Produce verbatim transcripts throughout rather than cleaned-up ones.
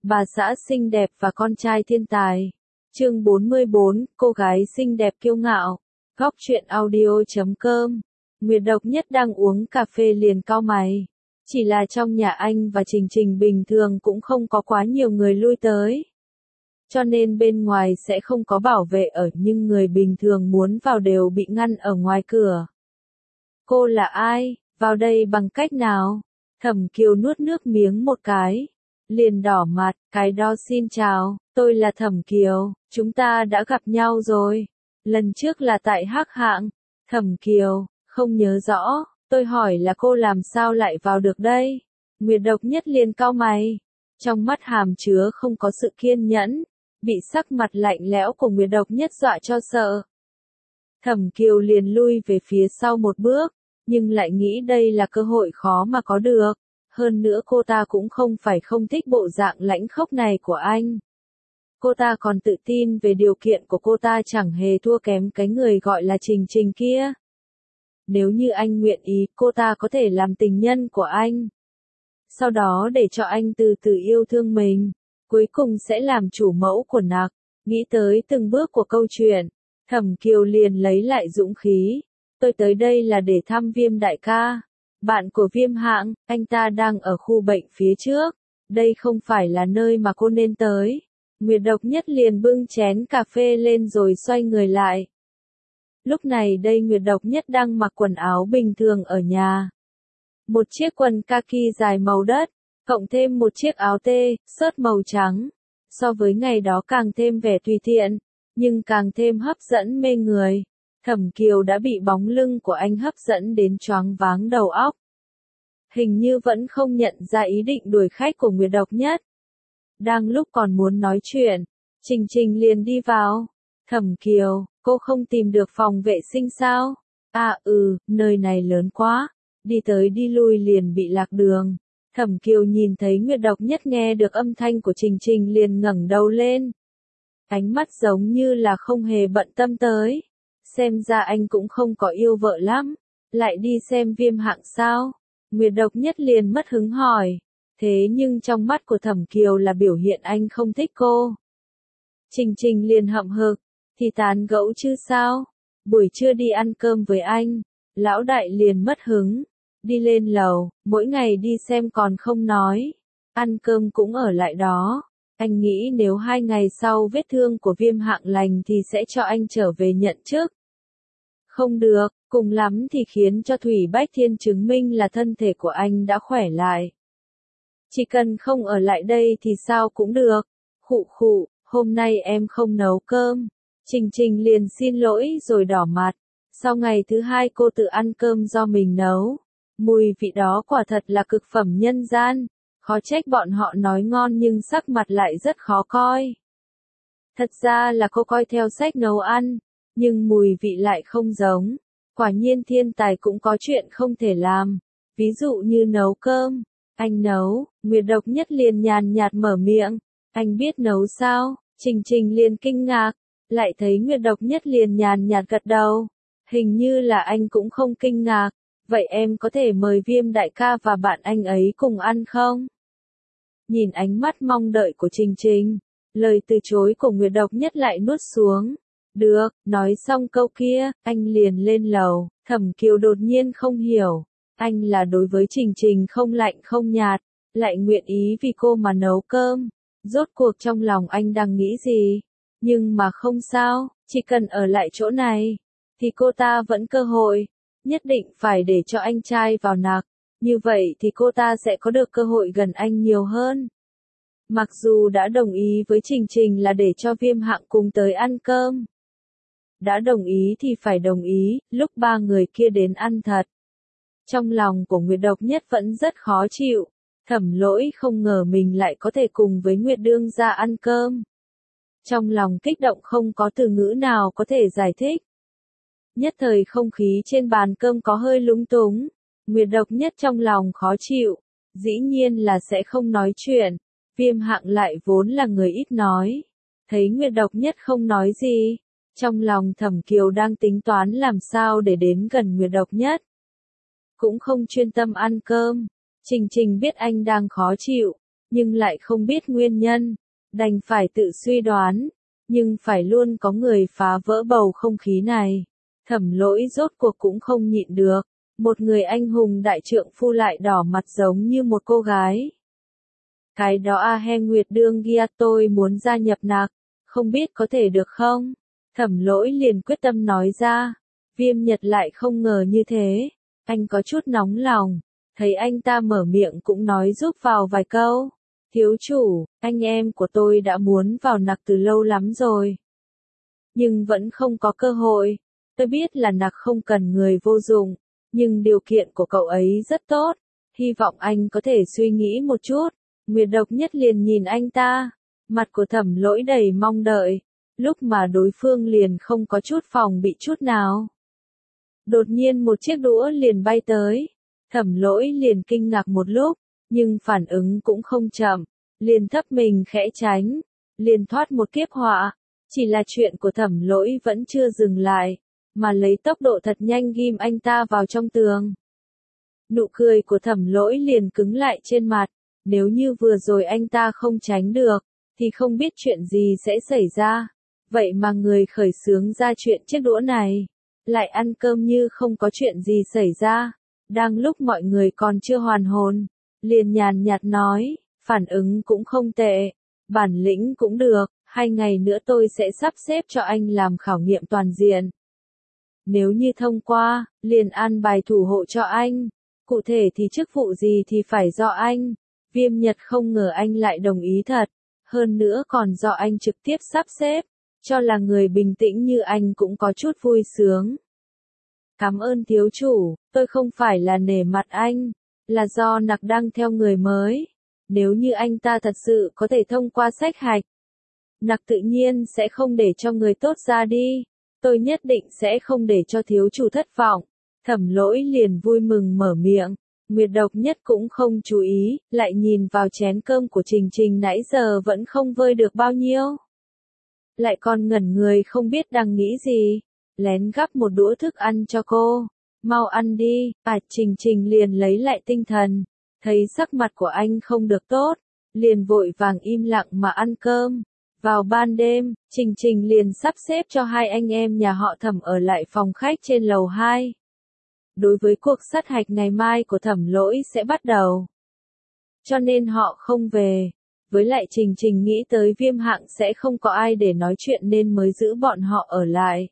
Bà xã xinh đẹp và con trai thiên tài. Chương bốn mươi bốn, cô gái xinh đẹp kiêu ngạo. Góc truyện audio chấm com. Nguyệt Độc Nhất đang uống cà phê liền cau mày. Chỉ là trong nhà anh và Trình Trình bình thường cũng không có quá nhiều người lui tới. Cho nên bên ngoài sẽ không có bảo vệ ở, nhưng người bình thường muốn vào đều bị ngăn ở ngoài cửa. Cô là ai? Vào đây bằng cách nào? Thẩm Kiều nuốt nước miếng một cái. Liền đỏ mặt, cái đó xin chào, tôi là Thẩm Kiều, chúng ta đã gặp nhau rồi. Lần trước là tại Hắc Hạng. Thẩm Kiều, không nhớ rõ, tôi hỏi là cô làm sao lại vào được đây? Nguyệt Độc Nhất liền cau mày. Trong mắt hàm chứa không có sự kiên nhẫn, bị sắc mặt lạnh lẽo của Nguyệt Độc Nhất dọa cho sợ. Thẩm Kiều liền lui về phía sau một bước, nhưng lại nghĩ đây là cơ hội khó mà có được. Hơn nữa cô ta cũng không phải không thích bộ dạng lãnh khốc này của anh. Cô ta còn tự tin về điều kiện của cô ta chẳng hề thua kém cái người gọi là Trình Trình kia. Nếu như anh nguyện ý, cô ta có thể làm tình nhân của anh. Sau đó để cho anh từ từ yêu thương mình. Cuối cùng sẽ làm chủ mẫu của nặc. Nghĩ tới từng bước của câu chuyện, Thẩm Kiều liền lấy lại dũng khí. Tôi tới đây là để thăm Viêm đại ca. Bạn của Viêm Hạng, anh ta đang ở khu bệnh phía trước. Đây không phải là nơi mà cô nên tới. Nguyệt Độc Nhất liền bưng chén cà phê lên rồi xoay người lại. Lúc này đây Nguyệt Độc Nhất đang mặc quần áo bình thường ở nhà. Một chiếc quần kaki dài màu đất, cộng thêm một chiếc áo tê, sớt màu trắng. So với ngày đó càng thêm vẻ tùy tiện, nhưng càng thêm hấp dẫn mê người. Thẩm Kiều đã bị bóng lưng của anh hấp dẫn đến choáng váng đầu óc. Hình như vẫn không nhận ra ý định đuổi khách của Nguyệt Độc Nhất. Đang lúc còn muốn nói chuyện, Trình Trình liền đi vào. Thẩm Kiều, cô không tìm được phòng vệ sinh sao? À ừ, nơi này lớn quá. Đi tới đi lui liền bị lạc đường. Thẩm Kiều nhìn thấy Nguyệt Độc Nhất nghe được âm thanh của Trình Trình liền ngẩng đầu lên. Ánh mắt giống như là không hề bận tâm tới. Xem ra anh cũng không có yêu vợ lắm. Lại đi xem Viêm Hạng sao? Nguyệt Độc Nhất liền mất hứng hỏi. Thế nhưng trong mắt của Thẩm Kiều là biểu hiện anh không thích cô. Trình Trình liền hậm hực. Thì tán gẫu chứ sao? Buổi trưa đi ăn cơm với anh. Lão đại liền mất hứng. Đi lên lầu, mỗi ngày đi xem còn không nói. Ăn cơm cũng ở lại đó. Anh nghĩ nếu hai ngày sau vết thương của Viêm Hạng lành thì sẽ cho anh trở về nhận chức. Không được, cùng lắm thì khiến cho Thủy Bách Thiên chứng minh là thân thể của anh đã khỏe lại. Chỉ cần không ở lại đây thì sao cũng được. Khụ khụ, hôm nay em không nấu cơm. Trình Trình liền xin lỗi rồi đỏ mặt. Sau ngày thứ hai cô tự ăn cơm do mình nấu. Mùi vị đó quả thật là cực phẩm nhân gian. Khó trách bọn họ nói ngon nhưng sắc mặt lại rất khó coi. Thật ra là cô coi theo sách nấu ăn, nhưng mùi vị lại không giống. Quả nhiên thiên tài cũng có chuyện không thể làm. Ví dụ như nấu cơm. Anh nấu, Nguyệt Độc Nhất liền nhàn nhạt mở miệng. Anh biết nấu sao? Trình Trình liền kinh ngạc. Lại thấy Nguyệt Độc Nhất liền nhàn nhạt gật đầu. Hình như là anh cũng không kinh ngạc. Vậy em có thể mời Viêm đại ca và bạn anh ấy cùng ăn không? Nhìn ánh mắt mong đợi của Trình Trình, lời từ chối của Nguyệt Độc Nhất lại nuốt xuống. Được, nói xong câu kia, anh liền lên lầu. Thẩm Kiều đột nhiên không hiểu. Anh là đối với Trình Trình không lạnh không nhạt, lại nguyện ý vì cô mà nấu cơm. Rốt cuộc trong lòng anh đang nghĩ gì? Nhưng mà không sao, chỉ cần ở lại chỗ này, thì cô ta vẫn cơ hội. Nhất định phải để cho anh trai vào nặc. Như vậy thì cô ta sẽ có được cơ hội gần anh nhiều hơn. Mặc dù đã đồng ý với Trình Trình là để cho Viêm Hạng cùng tới ăn cơm. Đã đồng ý thì phải đồng ý, lúc ba người kia đến ăn thật. Trong lòng của Nguyệt Độc Nhất vẫn rất khó chịu. Thẩm Lỗi không ngờ mình lại có thể cùng với Nguyệt Đương gia ăn cơm. Trong lòng kích động không có từ ngữ nào có thể giải thích. Nhất thời không khí trên bàn cơm có hơi lúng túng. Nguyệt Độc Nhất trong lòng khó chịu. Dĩ nhiên là sẽ không nói chuyện. Viêm Hạng lại vốn là người ít nói. Thấy Nguyệt Độc Nhất không nói gì. Trong lòng Thẩm Kiều đang tính toán làm sao để đến gần Nguyệt Độc Nhất. Cũng không chuyên tâm ăn cơm. Trình Trình biết anh đang khó chịu. nhưng lại không biết nguyên nhân, đành phải tự suy đoán, nhưng phải luôn có người phá vỡ bầu không khí này. Thẩm Lỗi rốt cuộc cũng không nhịn được, một người anh hùng đại trượng phu lại đỏ mặt giống như một cô gái. Cái đó A He Nguyệt đương kia, tôi muốn gia nhập nạc, không biết có thể được không? Thẩm Lỗi liền quyết tâm nói ra. Viêm Nhật lại không ngờ như thế, anh có chút nóng lòng, thấy anh ta mở miệng cũng nói giúp vào vài câu. Thiếu chủ, anh em của tôi đã muốn vào nặc từ lâu lắm rồi, nhưng vẫn không có cơ hội. Tôi biết là nặc không cần người vô dụng, nhưng điều kiện của cậu ấy rất tốt, hy vọng anh có thể suy nghĩ một chút. Nguyệt Độc Nhất liền nhìn anh ta, mặt của Thẩm Lỗi đầy mong đợi, lúc mà đối phương liền không có chút phòng bị chút nào. Đột nhiên một chiếc đũa liền bay tới, Thẩm Lỗi liền kinh ngạc một lúc, nhưng phản ứng cũng không chậm, liền thấp mình khẽ tránh, liền thoát một kiếp họa. Chỉ là chuyện của Thẩm Lỗi vẫn chưa dừng lại, mà lấy tốc độ thật nhanh ghim anh ta vào trong tường. Nụ cười của Thẩm Lỗi liền cứng lại trên mặt, nếu như vừa rồi anh ta không tránh được, thì không biết chuyện gì sẽ xảy ra. Vậy mà người khởi xướng ra chuyện chiếc đũa này, lại ăn cơm như không có chuyện gì xảy ra. Đang lúc mọi người còn chưa hoàn hồn, liền nhàn nhạt nói, phản ứng cũng không tệ, bản lĩnh cũng được, hai ngày nữa tôi sẽ sắp xếp cho anh làm khảo nghiệm toàn diện. Nếu như thông qua, liền an bài thủ hộ cho anh, cụ thể thì chức vụ gì thì phải do anh. Viêm Nhật không ngờ anh lại đồng ý thật, hơn nữa còn do anh trực tiếp sắp xếp, cho là người bình tĩnh như anh cũng có chút vui sướng. Cảm ơn thiếu chủ, tôi không phải là nể mặt anh, là do nặc đang theo người mới. Nếu như anh ta thật sự có thể thông qua sát hạch, nặc tự nhiên sẽ không để cho người tốt ra đi. Tôi nhất định sẽ không để cho thiếu chủ thất vọng. Thẩm Lỗi liền vui mừng mở miệng. Nguyệt Độc Nhất cũng không chú ý, lại nhìn vào chén cơm của Trình Trình nãy giờ vẫn không vơi được bao nhiêu. Lại còn ngẩn người không biết đang nghĩ gì, lén gắp một đũa thức ăn cho cô. Mau ăn đi, à Trình Trình liền lấy lại tinh thần, thấy sắc mặt của anh không được tốt, liền vội vàng im lặng mà ăn cơm. Vào ban đêm, Trình Trình liền sắp xếp cho hai anh em nhà họ Thẩm ở lại phòng khách trên lầu hai. Đối với cuộc sát hạch ngày mai của Thẩm Lỗi sẽ bắt đầu, cho nên họ không về. Với lại Trình Trình nghĩ tới Viêm Hạng sẽ không có ai để nói chuyện nên mới giữ bọn họ ở lại.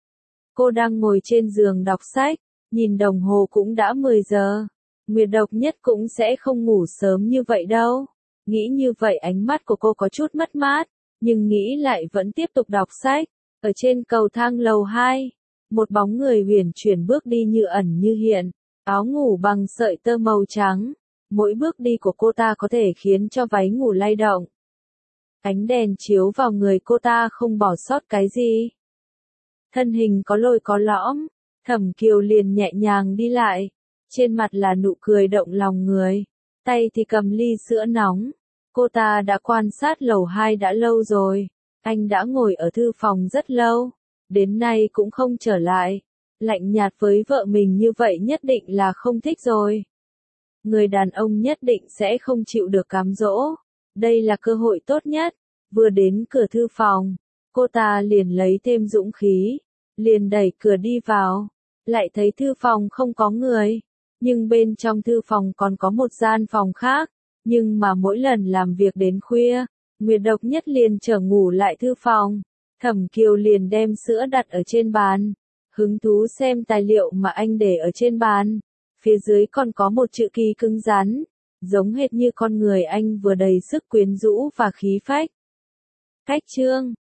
Cô đang ngồi trên giường đọc sách, nhìn đồng hồ cũng đã mười giờ. Nguyệt Độc Nhất cũng sẽ không ngủ sớm như vậy đâu. Nghĩ như vậy ánh mắt của cô có chút mất mát, nhưng nghĩ lại vẫn tiếp tục đọc sách. Ở trên cầu thang lầu hai, một bóng người huyền chuyển bước đi như ẩn như hiện, áo ngủ bằng sợi tơ màu trắng. Mỗi bước đi của cô ta có thể khiến cho váy ngủ lay động. Ánh đèn chiếu vào người cô ta không bỏ sót cái gì. Thân hình có lồi có lõm, Thẩm Kiều liền nhẹ nhàng đi lại, trên mặt là nụ cười động lòng người, tay thì cầm ly sữa nóng. Cô ta đã quan sát lầu hai đã lâu rồi, anh đã ngồi ở thư phòng rất lâu, đến nay cũng không trở lại, lạnh nhạt với vợ mình như vậy nhất định là không thích rồi. Người đàn ông nhất định sẽ không chịu được cám dỗ, đây là cơ hội tốt nhất. Vừa đến cửa thư phòng, cô ta liền lấy thêm dũng khí, liền đẩy cửa đi vào, lại thấy thư phòng không có người, nhưng bên trong thư phòng còn có một gian phòng khác, nhưng mà mỗi lần làm việc đến khuya, Nguyệt Độc Nhất liền trở ngủ lại thư phòng. Thẩm Kiều liền đem sữa đặt ở trên bàn, hứng thú xem tài liệu mà anh để ở trên bàn. Phía dưới còn có một chữ ký cứng rắn, giống hệt như con người anh vừa đầy sức quyến rũ và khí phách. Cách chương